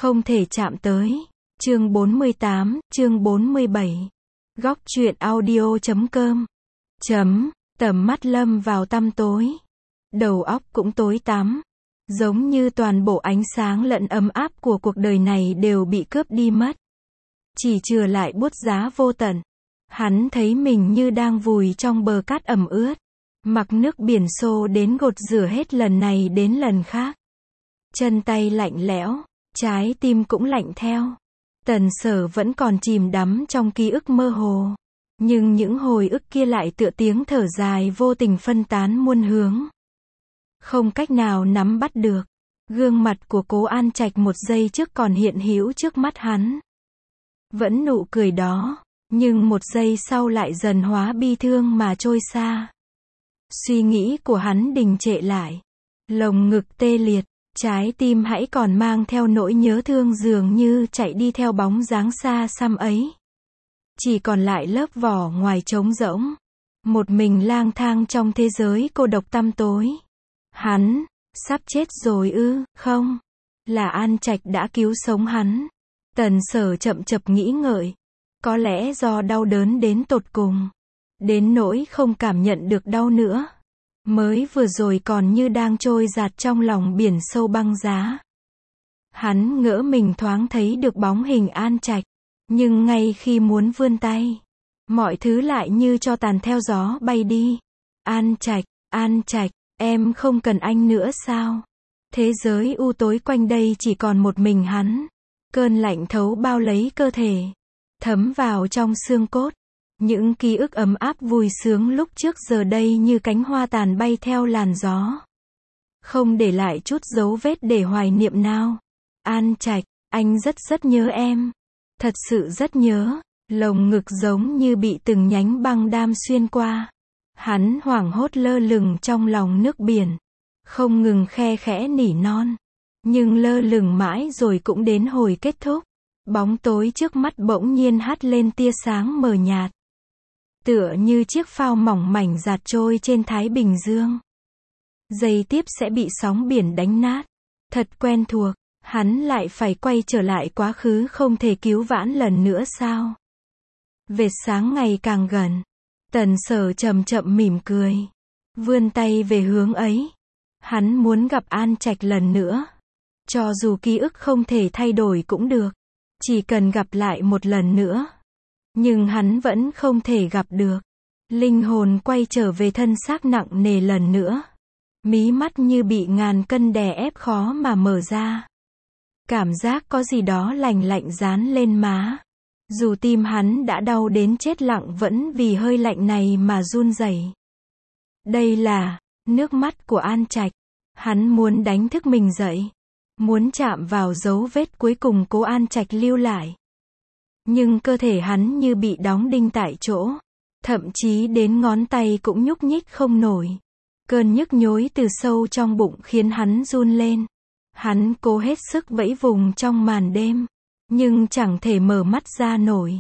Không thể chạm tới. Chương 48, chương 47. Góc truyện audio.com. Tầm mắt lâm vào tăm tối. Đầu óc cũng tối tăm. Giống như toàn bộ ánh sáng lẫn ấm áp của cuộc đời này đều bị cướp đi mất. Chỉ chừa lại buốt giá vô tận. Hắn thấy mình như đang vùi trong bờ cát ẩm ướt. Mặc nước biển xô đến gột rửa hết lần này đến lần khác. Chân tay lạnh lẽo, trái tim cũng lạnh theo. Tần Sở vẫn còn chìm đắm trong ký ức mơ hồ. Nhưng những hồi ức kia lại tựa tiếng thở dài vô tình phân tán muôn hướng. Không cách nào nắm bắt được. Gương mặt của Cố An Trạch một giây trước còn hiện hữu trước mắt hắn. Vẫn nụ cười đó, nhưng một giây sau lại dần hóa bi thương mà trôi xa. Suy nghĩ của hắn đình trệ lại. Lồng ngực tê liệt, trái tim hãy còn mang theo nỗi nhớ thương dường như chạy đi theo bóng dáng xa xăm ấy. Chỉ còn lại lớp vỏ ngoài trống rỗng. Một mình lang thang trong thế giới cô độc tăm tối. Hắn, sắp chết rồi ư? Không. Là An Trạch đã cứu sống hắn. Tần Sở chậm chập nghĩ ngợi. Có lẽ do đau đớn đến tột cùng. Đến nỗi không cảm nhận được đau nữa. Mới vừa rồi còn như đang trôi dạt trong lòng biển sâu băng giá. Hắn ngỡ mình thoáng thấy được bóng hình An Trạch. Nhưng ngay khi muốn vươn tay, mọi thứ lại như tro tàn theo gió bay đi. An Trạch, em không cần anh nữa sao? Thế giới u tối quanh đây chỉ còn một mình hắn. Cơn lạnh thấu bao lấy cơ thể, thấm vào trong xương cốt. Những ký ức ấm áp vui sướng lúc trước giờ đây như cánh hoa tàn bay theo làn gió. Không để lại chút dấu vết để hoài niệm nào. An Trạch, anh rất nhớ em. Thật sự rất nhớ. Lồng ngực giống như bị từng nhánh băng đam xuyên qua. Hắn hoảng hốt lơ lửng trong lòng nước biển. Không ngừng khe khẽ nỉ non. Nhưng lơ lửng mãi rồi cũng đến hồi kết thúc. Bóng tối trước mắt bỗng nhiên hắt lên tia sáng mờ nhạt. Tựa như chiếc phao mỏng mảnh dạt trôi trên Thái Bình Dương. Giây tiếp sẽ bị sóng biển đánh nát. Thật quen thuộc. Hắn lại phải quay trở lại quá khứ không thể cứu vãn lần nữa sao? Vệt sáng ngày càng gần. Tần Sở chậm chậm mỉm cười. Vươn tay về hướng ấy. Hắn muốn gặp An Trạch lần nữa. Cho dù ký ức không thể thay đổi cũng được. Chỉ cần gặp lại một lần nữa. Nhưng hắn vẫn không thể gặp được. Linh hồn quay trở về thân xác nặng nề lần nữa. Mí mắt như bị ngàn cân đè ép khó mà mở ra. Cảm giác có gì đó lạnh lạnh dán lên má. Dù tim hắn đã đau đến chết lặng vẫn vì hơi lạnh này mà run rẩy. Đây là nước mắt của An Trạch. Hắn muốn đánh thức mình dậy. Muốn chạm vào dấu vết cuối cùng Cố An Trạch lưu lại. Nhưng cơ thể hắn như bị đóng đinh tại chỗ. Thậm chí đến ngón tay cũng nhúc nhích không nổi. Cơn nhức nhối từ sâu trong bụng khiến hắn run lên. Hắn cố hết sức vẫy vùng trong màn đêm. Nhưng chẳng thể mở mắt ra nổi.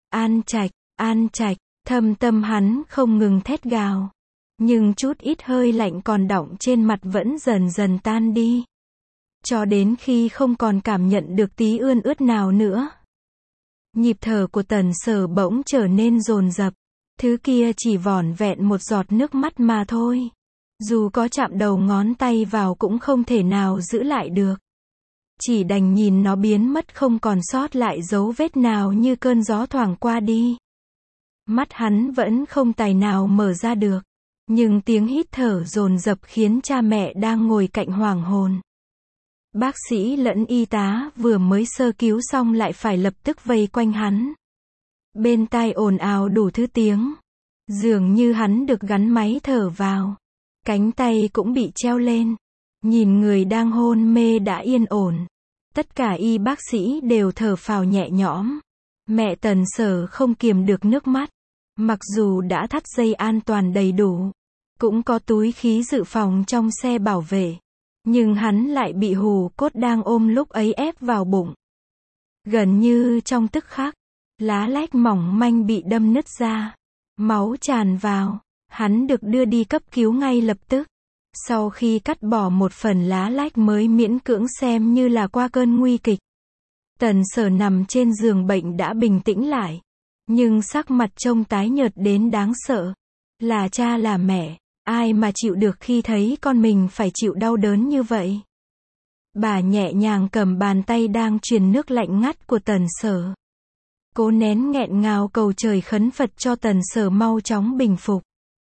An Trạch, thâm tâm hắn không ngừng thét gào. Nhưng chút ít hơi lạnh còn đọng trên mặt vẫn dần dần tan đi. Cho đến khi không còn cảm nhận được tí ươn ướt nào nữa. Nhịp thở của Tần Sở bỗng trở nên dồn dập. Thứ kia chỉ vỏn vẹn một giọt nước mắt mà thôi. Dù có chạm đầu ngón tay vào cũng không thể nào giữ lại được. Chỉ đành nhìn nó biến mất không còn sót lại dấu vết nào như cơn gió thoảng qua đi. Mắt hắn vẫn không tài nào mở ra được. Nhưng tiếng hít thở dồn dập khiến cha mẹ đang ngồi cạnh hoảng hồn. Bác sĩ lẫn y tá vừa mới sơ cứu xong lại phải lập tức vây quanh hắn. Bên tai ồn ào đủ thứ tiếng. Dường như hắn được gắn máy thở vào. Cánh tay cũng bị treo lên. Nhìn người đang hôn mê đã yên ổn. Tất cả y bác sĩ đều thở phào nhẹ nhõm. Mẹ Tần Sở không kiềm được nước mắt. Mặc dù đã thắt dây an toàn đầy đủ. Cũng có túi khí dự phòng trong xe bảo vệ. Nhưng hắn lại bị hù cốt đang ôm lúc ấy ép vào bụng. Gần như trong tức khắc. Lá lách mỏng manh bị đâm nứt ra. Máu tràn vào. Hắn được đưa đi cấp cứu ngay lập tức. Sau khi cắt bỏ một phần lá lách mới miễn cưỡng xem như là qua cơn nguy kịch. Tần Sở nằm trên giường bệnh đã bình tĩnh lại. Nhưng sắc mặt trông tái nhợt đến đáng sợ. Là cha là mẹ, ai mà chịu được khi thấy con mình phải chịu đau đớn như vậy. Bà nhẹ nhàng cầm bàn tay đang truyền nước lạnh ngắt của Tần Sở. Cố nén nghẹn ngào cầu trời khấn Phật cho Tần Sở mau chóng bình phục.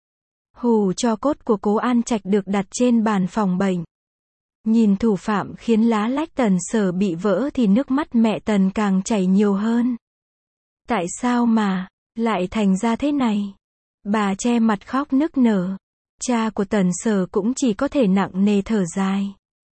Hù cho cốt của Cố An Trạch được đặt trên bàn phòng bệnh. Nhìn thủ phạm khiến lá lách Tần Sở bị vỡ thì nước mắt mẹ Tần càng chảy nhiều hơn. Tại sao mà lại thành ra thế này? Bà che mặt khóc nức nở. Cha của Tần Sở cũng chỉ có thể nặng nề thở dài.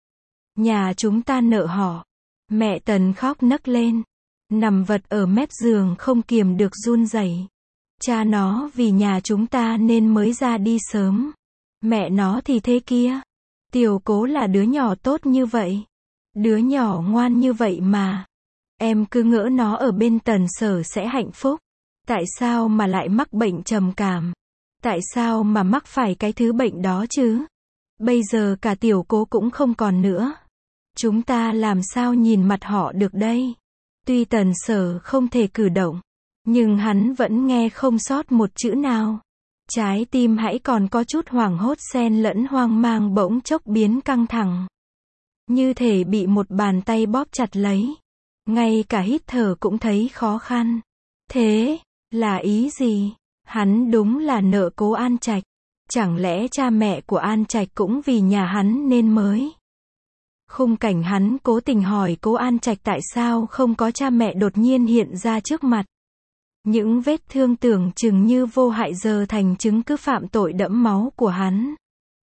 Nhà chúng ta nợ họ. Mẹ Tần khóc nấc lên. Nằm vật ở mép giường không kiềm được run rẩy. Cha nó vì nhà chúng ta nên mới ra đi sớm. Mẹ nó thì thế kia. Tiểu Cố là đứa nhỏ tốt như vậy. Đứa nhỏ ngoan như vậy mà. Em cứ ngỡ nó ở bên Tần Sở sẽ hạnh phúc. Tại sao mà lại mắc bệnh trầm cảm? Tại sao mà mắc phải cái thứ bệnh đó chứ? Bây giờ cả Tiểu Cố cũng không còn nữa. Chúng ta làm sao nhìn mặt họ được đây? Tuy Tần Sở không thể cử động, nhưng hắn vẫn nghe không sót một chữ nào. Trái tim hãy còn có chút hoảng hốt xen lẫn hoang mang bỗng chốc biến căng thẳng. Như thể bị một bàn tay bóp chặt lấy. Ngay cả hít thở cũng thấy khó khăn. Thế, là ý gì? Hắn đúng là nợ Cố An Trạch. Chẳng lẽ cha mẹ của An Trạch cũng vì nhà hắn nên mới? Khung cảnh hắn cố tình hỏi Cố An Trạch tại sao không có cha mẹ đột nhiên hiện ra trước mặt. Những vết thương tưởng chừng như vô hại giờ thành chứng cứ phạm tội đẫm máu của hắn.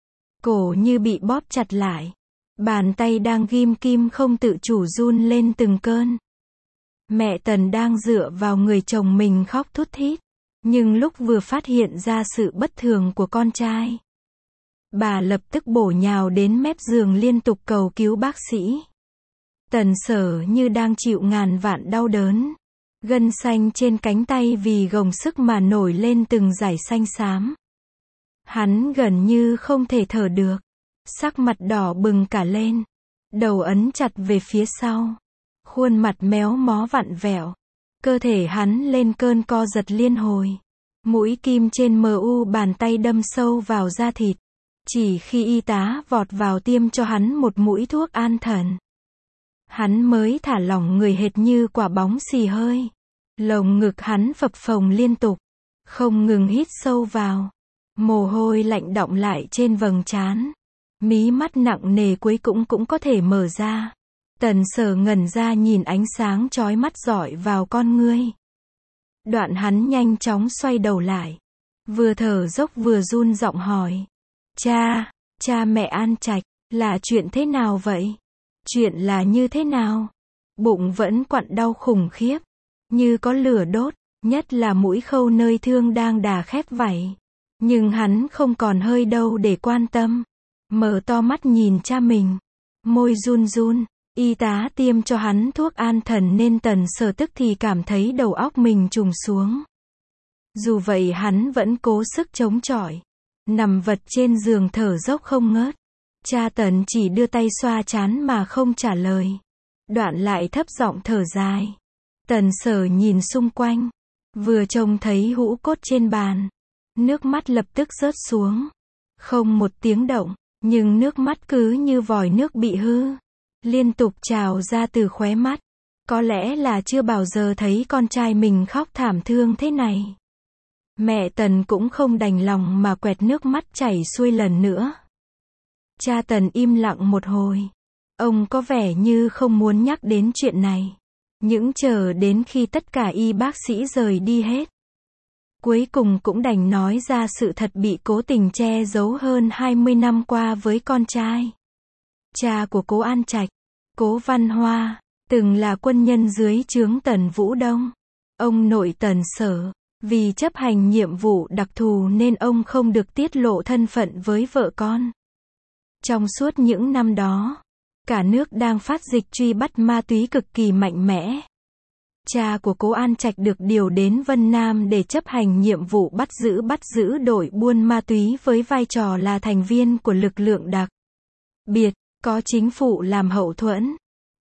Cổ như bị bóp chặt lại. Bàn tay đang ghim kim không tự chủ run lên từng cơn. Mẹ Tần đang dựa vào người chồng mình khóc thút thít. Nhưng lúc vừa phát hiện ra sự bất thường của con trai, bà lập tức bổ nhào đến mép giường liên tục cầu cứu bác sĩ. Tần Sở như đang chịu ngàn vạn đau đớn. Gân xanh trên cánh tay vì gồng sức mà nổi lên từng dải xanh xám. Hắn gần như không thể thở được. Sắc mặt đỏ bừng cả lên. Đầu ấn chặt về phía sau. Khuôn mặt méo mó vặn vẹo. Cơ thể hắn lên cơn co giật liên hồi. Mũi kim trên mu bàn tay đâm sâu vào da thịt. Chỉ khi y tá vọt vào tiêm cho hắn một mũi thuốc an thần, hắn mới thả lỏng người hệt như quả bóng xì hơi. Lồng ngực hắn phập phồng liên tục, không ngừng hít sâu vào. Mồ hôi lạnh đọng lại trên vầng trán. Mí mắt nặng nề cuối cũng có thể mở ra. Tần Sở ngẩn ra nhìn ánh sáng chói mắt rọi vào con ngươi. Đoạn hắn nhanh chóng xoay đầu lại. Vừa thở dốc vừa run giọng hỏi. Cha mẹ An Trạch, là chuyện thế nào vậy? Chuyện là như thế nào? Bụng vẫn quặn đau khủng khiếp. Như có lửa đốt, nhất là mũi khâu nơi thương đang đà khép vảy. Nhưng hắn không còn hơi đâu để quan tâm. Mở to mắt nhìn cha mình. Môi run run. Y tá tiêm cho hắn thuốc an thần nên Tần Sở tức thì cảm thấy đầu óc mình trùng xuống. Dù vậy hắn vẫn cố sức chống chọi. Nằm vật trên giường thở dốc không ngớt. Cha Tần chỉ đưa tay xoa trán mà không trả lời. Đoạn lại thấp giọng thở dài. Tần Sở nhìn xung quanh. Vừa trông thấy hũ cốt trên bàn. Nước mắt lập tức rớt xuống. Không một tiếng động. Nhưng nước mắt cứ như vòi nước bị hư. Liên tục trào ra từ khóe mắt. Có lẽ là chưa bao giờ thấy con trai mình khóc thảm thương thế này. Mẹ Tần cũng không đành lòng mà quẹt nước mắt chảy xuôi lần nữa. Cha Tần im lặng một hồi. Ông có vẻ như không muốn nhắc đến chuyện này. Những chờ đến khi tất cả y bác sĩ rời đi hết. Cuối cùng cũng đành nói ra sự thật bị cố tình che giấu hơn 20 năm qua với con trai. Cha của Cố An Trạch, Cố Văn Hoa, từng là quân nhân dưới trướng Tần Vũ Đông. Ông nội Tần Sở, vì chấp hành nhiệm vụ đặc thù nên ông không được tiết lộ thân phận với vợ con. Trong suốt những năm đó, cả nước đang phát dịch truy bắt ma túy cực kỳ mạnh mẽ. Cha của Cố An Trạch được điều đến Vân Nam để chấp hành nhiệm vụ bắt giữ đội buôn ma túy với vai trò là thành viên của lực lượng đặc biệt, có chính phủ làm hậu thuẫn.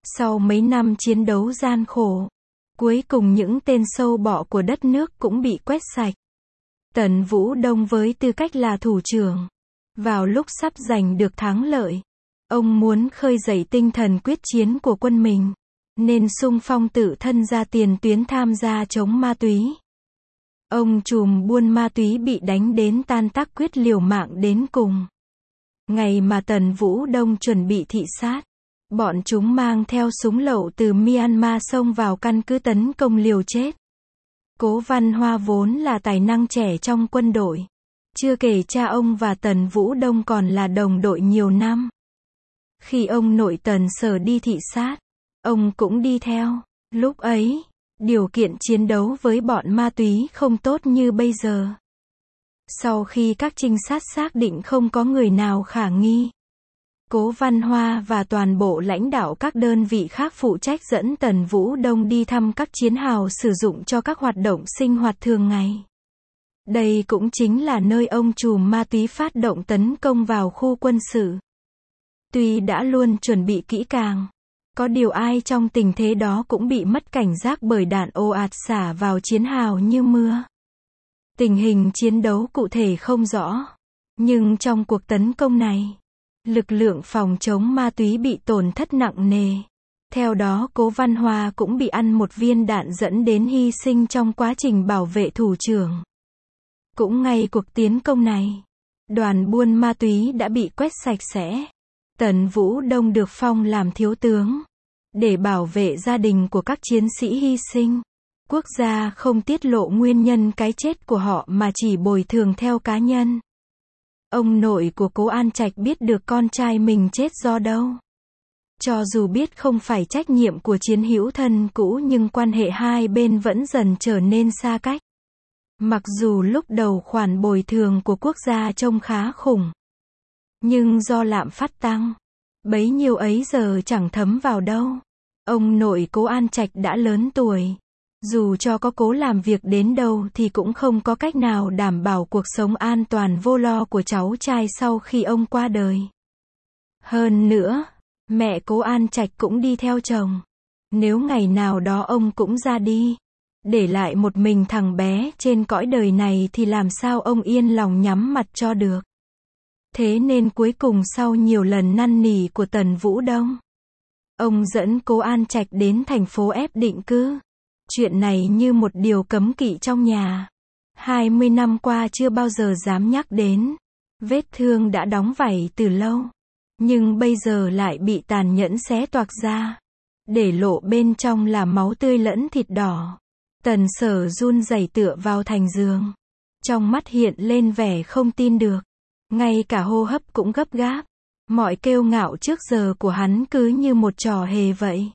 Sau mấy năm chiến đấu gian khổ, cuối cùng những tên sâu bọ của đất nước cũng bị quét sạch. Tần Vũ Đông với tư cách là thủ trưởng, vào lúc sắp giành được thắng lợi, ông muốn khơi dậy tinh thần quyết chiến của quân mình, nên xung phong tự thân ra tiền tuyến tham gia chống ma túy. Ông trùm buôn ma túy bị đánh đến tan tác quyết liều mạng đến cùng. Ngày mà Tần Vũ Đông chuẩn bị thị sát, bọn chúng mang theo súng lậu từ Myanmar xông vào căn cứ tấn công liều chết. Cố Văn Hoa vốn là tài năng trẻ trong quân đội. Chưa kể cha ông và Tần Vũ Đông còn là đồng đội nhiều năm. Khi ông nội Tần Sở đi thị sát, ông cũng đi theo. Lúc ấy, điều kiện chiến đấu với bọn ma túy không tốt như bây giờ. Sau khi các trinh sát xác định không có người nào khả nghi, Cố Văn Hoa và toàn bộ lãnh đạo các đơn vị khác phụ trách dẫn Tần Vũ Đông đi thăm các chiến hào sử dụng cho các hoạt động sinh hoạt thường ngày. Đây cũng chính là nơi ông trùm ma túy phát động tấn công vào khu quân sự. Tuy đã luôn chuẩn bị kỹ càng, có điều ai trong tình thế đó cũng bị mất cảnh giác bởi đạn ồ ạt xả vào chiến hào như mưa. Tình hình chiến đấu cụ thể không rõ, nhưng trong cuộc tấn công này, lực lượng phòng chống ma túy bị tổn thất nặng nề. Theo đó Cố Văn Hoa cũng bị ăn một viên đạn dẫn đến hy sinh trong quá trình bảo vệ thủ trưởng. Cũng ngay cuộc tiến công này, đoàn buôn ma túy đã bị quét sạch sẽ. Tần Vũ Đông được phong làm thiếu tướng, để bảo vệ gia đình của các chiến sĩ hy sinh. Quốc gia không tiết lộ nguyên nhân cái chết của họ mà chỉ bồi thường theo cá nhân. Ông nội của Cố An Trạch biết được con trai mình chết do đâu. Cho dù biết không phải trách nhiệm của chiến hữu thân cũ nhưng quan hệ hai bên vẫn dần trở nên xa cách. Mặc dù lúc đầu khoản bồi thường của quốc gia trông khá khủng, nhưng do lạm phát tăng, bấy nhiêu ấy giờ chẳng thấm vào đâu. Ông nội Cố An Trạch đã lớn tuổi, dù cho có cố làm việc đến đâu thì cũng không có cách nào đảm bảo cuộc sống an toàn vô lo của cháu trai sau khi ông qua đời. Hơn nữa, mẹ Cố An Trạch cũng đi theo chồng. Nếu ngày nào đó ông cũng ra đi, để lại một mình thằng bé trên cõi đời này thì làm sao ông yên lòng nhắm mặt cho được. Thế nên cuối cùng sau nhiều lần năn nỉ của Tần Vũ Đông, ông dẫn Cố An Trạch đến thành phố ép định cư. Chuyện này như một điều cấm kỵ trong nhà. 20 năm qua chưa bao giờ dám nhắc đến. Vết thương đã đóng vảy từ lâu, nhưng bây giờ lại bị tàn nhẫn xé toạc ra, để lộ bên trong là máu tươi lẫn thịt đỏ. Tần Sở run rẩy tựa vào thành giường, trong mắt hiện lên vẻ không tin được, ngay cả hô hấp cũng gấp gáp. Mọi kiêu ngạo trước giờ của hắn cứ như một trò hề vậy.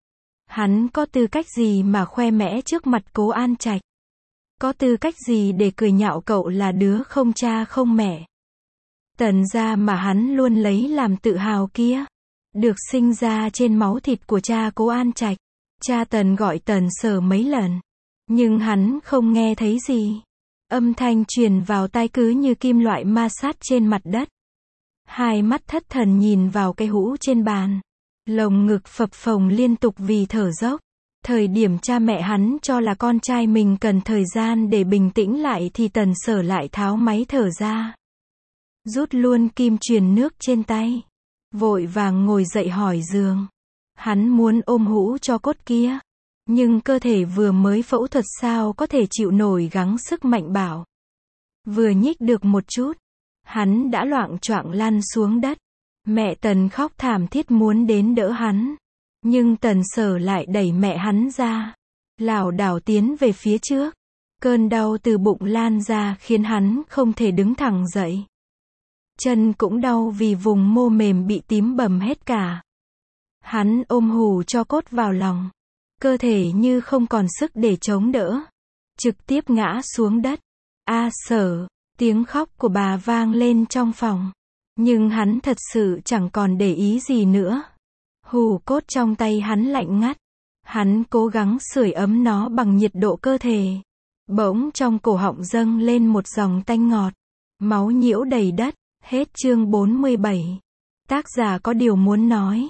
Hắn có tư cách gì mà khoe mẽ trước mặt Cố An Trạch? Có tư cách gì để cười nhạo cậu là đứa không cha không mẹ? Tần gia mà hắn luôn lấy làm tự hào kia, được sinh ra trên máu thịt của cha Cố An Trạch. Cha Tần gọi Tần Sở mấy lần, nhưng hắn không nghe thấy gì. Âm thanh truyền vào tai cứ như kim loại ma sát trên mặt đất. Hai mắt thất thần nhìn vào cái hũ trên bàn. Lồng ngực phập phồng liên tục vì thở dốc. Thời điểm cha mẹ hắn cho là con trai mình cần thời gian để bình tĩnh lại thì Tần Sở lại tháo máy thở ra, rút luôn kim truyền nước trên tay, vội vàng ngồi dậy hỏi giường. Hắn muốn ôm hũ cho cốt kia, nhưng cơ thể vừa mới phẫu thuật sao có thể chịu nổi gắng sức mạnh bạo. Vừa nhích được một chút, hắn đã loạng choạng lăn xuống đất. Mẹ Tần khóc thảm thiết muốn đến đỡ hắn, nhưng Tần Sở lại đẩy mẹ hắn ra, lảo đảo tiến về phía trước. Cơn đau từ bụng lan ra khiến hắn không thể đứng thẳng dậy. Chân cũng đau vì vùng mô mềm bị tím bầm hết cả. Hắn ôm hù cho cốt vào lòng, cơ thể như không còn sức để chống đỡ, trực tiếp ngã xuống đất. A Sở, tiếng khóc của bà vang lên trong phòng. Nhưng hắn thật sự chẳng còn để ý gì nữa. Hù cốt trong tay hắn lạnh ngắt. Hắn cố gắng sưởi ấm nó bằng nhiệt độ cơ thể. Bỗng trong cổ họng dâng lên một dòng tanh ngọt. Máu nhiễu đầy đất. Hết chương 47. Tác giả có điều muốn nói.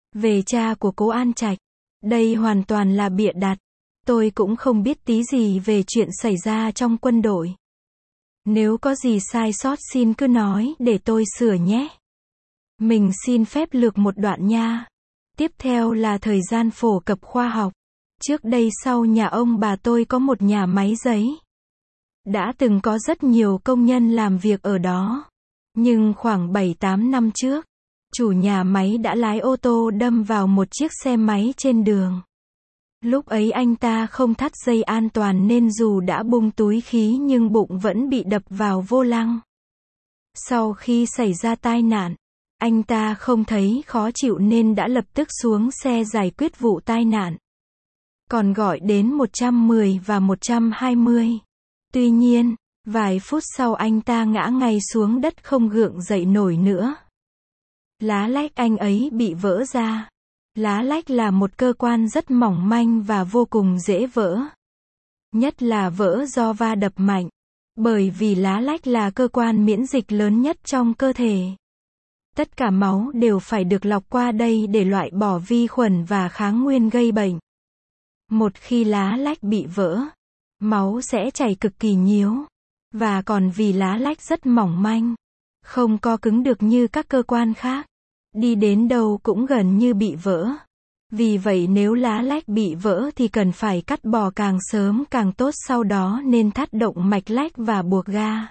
Về cha của cố An Trạch. Đây hoàn toàn là bịa đặt. Tôi cũng không biết tí gì về chuyện xảy ra trong quân đội. Nếu có gì sai sót xin cứ nói để tôi sửa nhé. Mình xin phép lược một đoạn nha. Tiếp theo là thời gian phổ cập khoa học. Trước đây sau nhà ông bà tôi có một nhà máy giấy. Đã từng có rất nhiều công nhân làm việc ở đó. Nhưng khoảng 7-8 năm trước, chủ nhà máy đã lái ô tô đâm vào một chiếc xe máy trên đường. Lúc ấy anh ta không thắt dây an toàn nên dù đã bung túi khí nhưng bụng vẫn bị đập vào vô lăng. Sau khi xảy ra tai nạn, anh ta không thấy khó chịu nên đã lập tức xuống xe giải quyết vụ tai nạn. Còn gọi đến 110 và 120. Tuy nhiên, vài phút sau anh ta ngã ngay xuống đất không gượng dậy nổi nữa. Lá lách anh ấy bị vỡ ra. Lá lách là một cơ quan rất mỏng manh và vô cùng dễ vỡ. Nhất là vỡ do va đập mạnh. Bởi vì lá lách là cơ quan miễn dịch lớn nhất trong cơ thể. Tất cả máu đều phải được lọc qua đây để loại bỏ vi khuẩn và kháng nguyên gây bệnh. Một khi lá lách bị vỡ, máu sẽ chảy cực kỳ nhiều. Và còn vì lá lách rất mỏng manh, không co cứng được như các cơ quan khác, đi đến đâu cũng gần như bị vỡ. Vì vậy nếu lá lách bị vỡ thì cần phải cắt bỏ càng sớm càng tốt, sau đó nên thắt động mạch lách và buộc ga.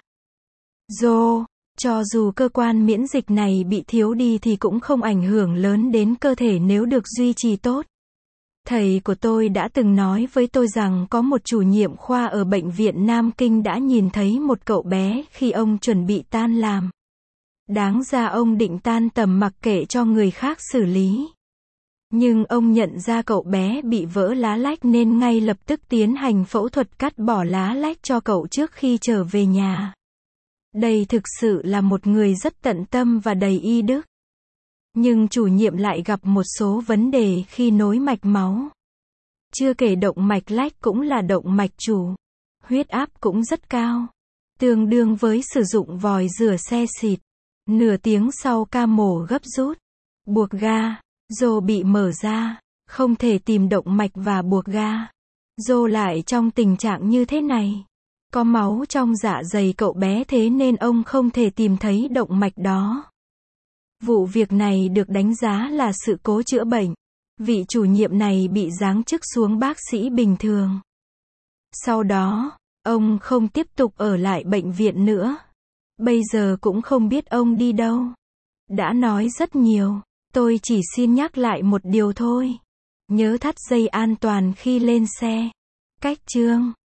Cho dù cơ quan miễn dịch này bị thiếu đi thì cũng không ảnh hưởng lớn đến cơ thể nếu được duy trì tốt. Thầy của tôi đã từng nói với tôi rằng có một chủ nhiệm khoa ở bệnh viện Nam Kinh đã nhìn thấy một cậu bé khi ông chuẩn bị tan làm. Đáng ra ông định tan tầm mặc kệ cho người khác xử lý. Nhưng ông nhận ra cậu bé bị vỡ lá lách nên ngay lập tức tiến hành phẫu thuật cắt bỏ lá lách cho cậu trước khi trở về nhà. Đây thực sự là một người rất tận tâm và đầy y đức. Nhưng chủ nhiệm lại gặp một số vấn đề khi nối mạch máu. Chưa kể động mạch lách cũng là động mạch chủ. Huyết áp cũng rất cao. Tương đương với sử dụng vòi rửa xe xịt. Nửa tiếng sau ca mổ gấp rút. Buộc ga. Rô bị mở ra. Không thể tìm động mạch và buộc ga. Rô lại trong tình trạng như thế này. Có máu trong dạ dày cậu bé thế nên ông không thể tìm thấy động mạch đó. Vụ việc này được đánh giá là sự cố chữa bệnh. Vị chủ nhiệm này bị giáng chức xuống bác sĩ bình thường. Sau đó, ông không tiếp tục ở lại bệnh viện nữa. Bây giờ cũng không biết ông đi đâu. Đã nói rất nhiều, tôi chỉ xin nhắc lại một điều thôi. Nhớ thắt dây an toàn khi lên xe. Cách chương